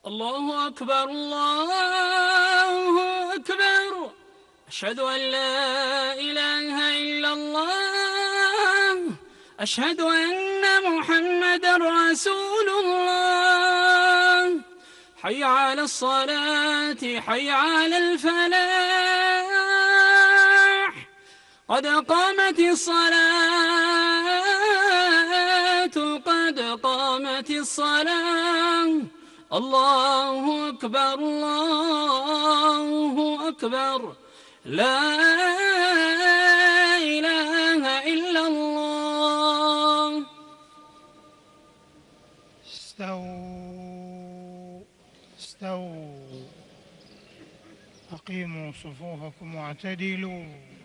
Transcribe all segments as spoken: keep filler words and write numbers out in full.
الله أكبر الله أكبر. أشهد أن لا إله إلا الله. أشهد أن محمدًا رسول الله. حي على الصلاة حي على الفلاح. قد قامت الصلاة قد قامت الصلاة. الله أكبر الله أكبر. لا إله إلا الله. استووا استووا أقيموا صفوفكم واعتدلوا.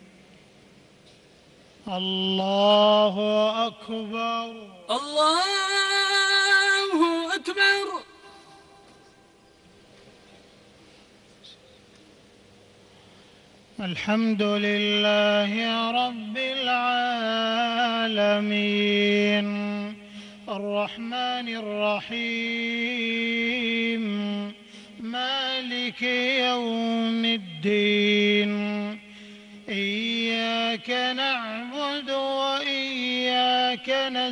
الله أكبر الله أكبر. الحمد لله رب العالمين الرحمن الرحيم مالك يوم الدين. إياك نعبد وإياك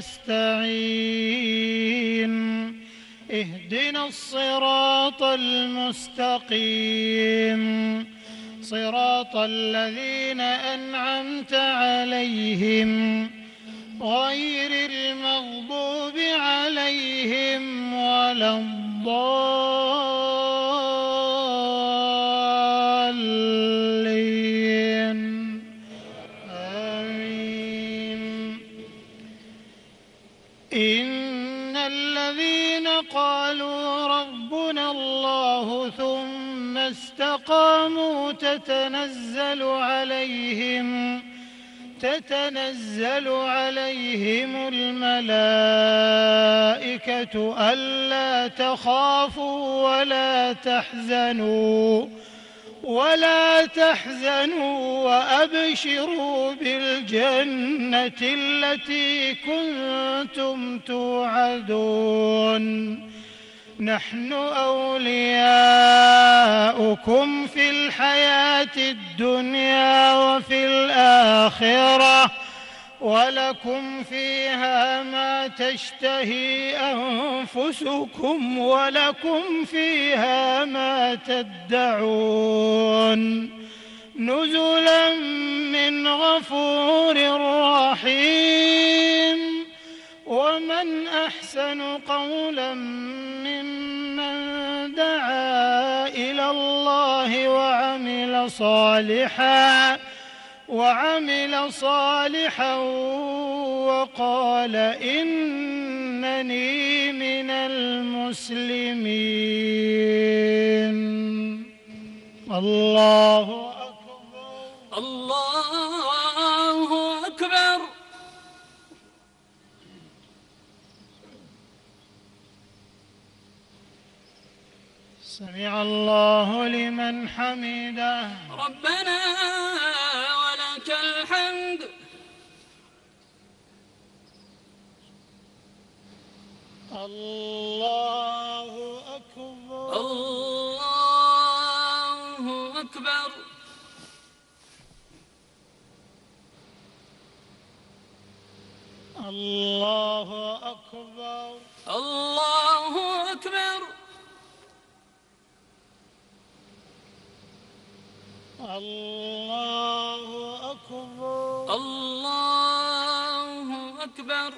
نستعين. اهدنا الصراط المستقيم صراط الذين أنعمت عليهم غير المغضوب عليهم ولا الضالين. آمين. إن الذين قالوا ربنا الله ثم استقاموا تتنزل عليهم تتنزل عليهم الملائكة ألا تخافوا ولا تحزنوا ولا تحزنوا وأبشروا بالجنة التي كنتم توعدون. نحن أولياؤكم في الحياة الدنيا وفي الآخرة ولكم فيها ما تشتهي أنفسكم ولكم فيها ما تدعون. نزلا من غفور رحيم. ومن أحسن قولا ممن دعا إلى الله وعمل صالحا وعمل صالحا وقال إنني من المسلمين. الله أكبر الله أكبر. سمع الله لمن حمده. ربنا ولك الحمد. الله أكبر الله أكبر. الله أكبر الله أكبر. الله أكبر الله أكبر.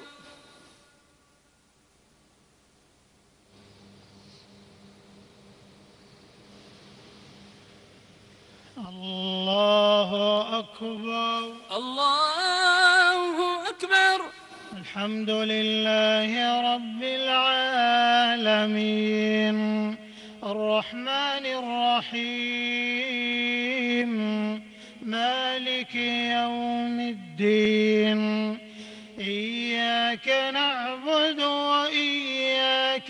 الله أكبر الله أكبر. الحمد لله رب العالمين الرحمن الرحيم مالك يوم الدين. إياك نعبد وإياك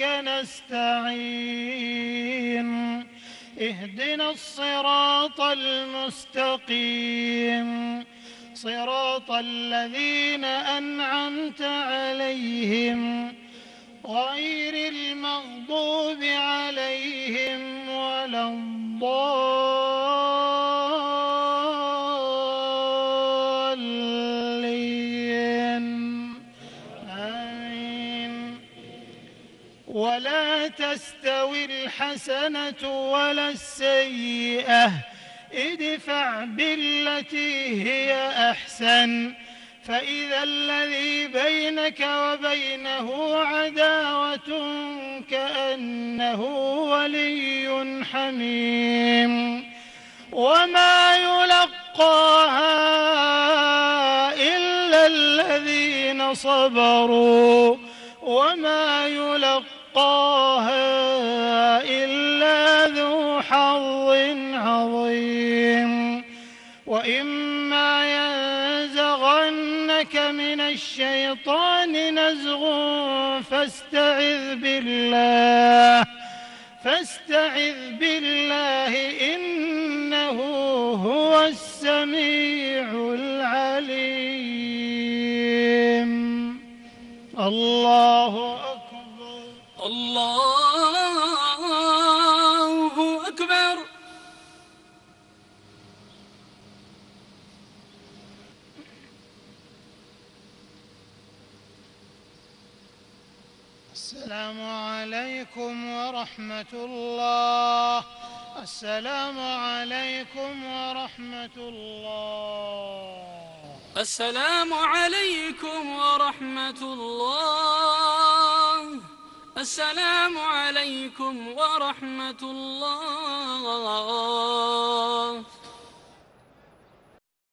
نستعين. اهدنا الصراط المستقيم صراط الذين أنعمت عليهم غير المغضوب عليهم الضالين آمين. ولا تستوي الحسنة ولا السيئة ادفع بالتي هي أحسن فإذا الذي بينك وبينه عداوة كأنه ولي حميم وما يلقاها إلا الذين صبروا وما يلقاها إلا ذو حظ عظيم وإما ينزغنك من الشيطان نزغ فاستعذ بالله فاستعذ بالله إنه هو السميع العليم. الله أكبر. الله أكبر. السلام عليكم ورحمة الله. السلام عليكم ورحمة الله. السلام عليكم ورحمة الله. السلام عليكم ورحمة الله.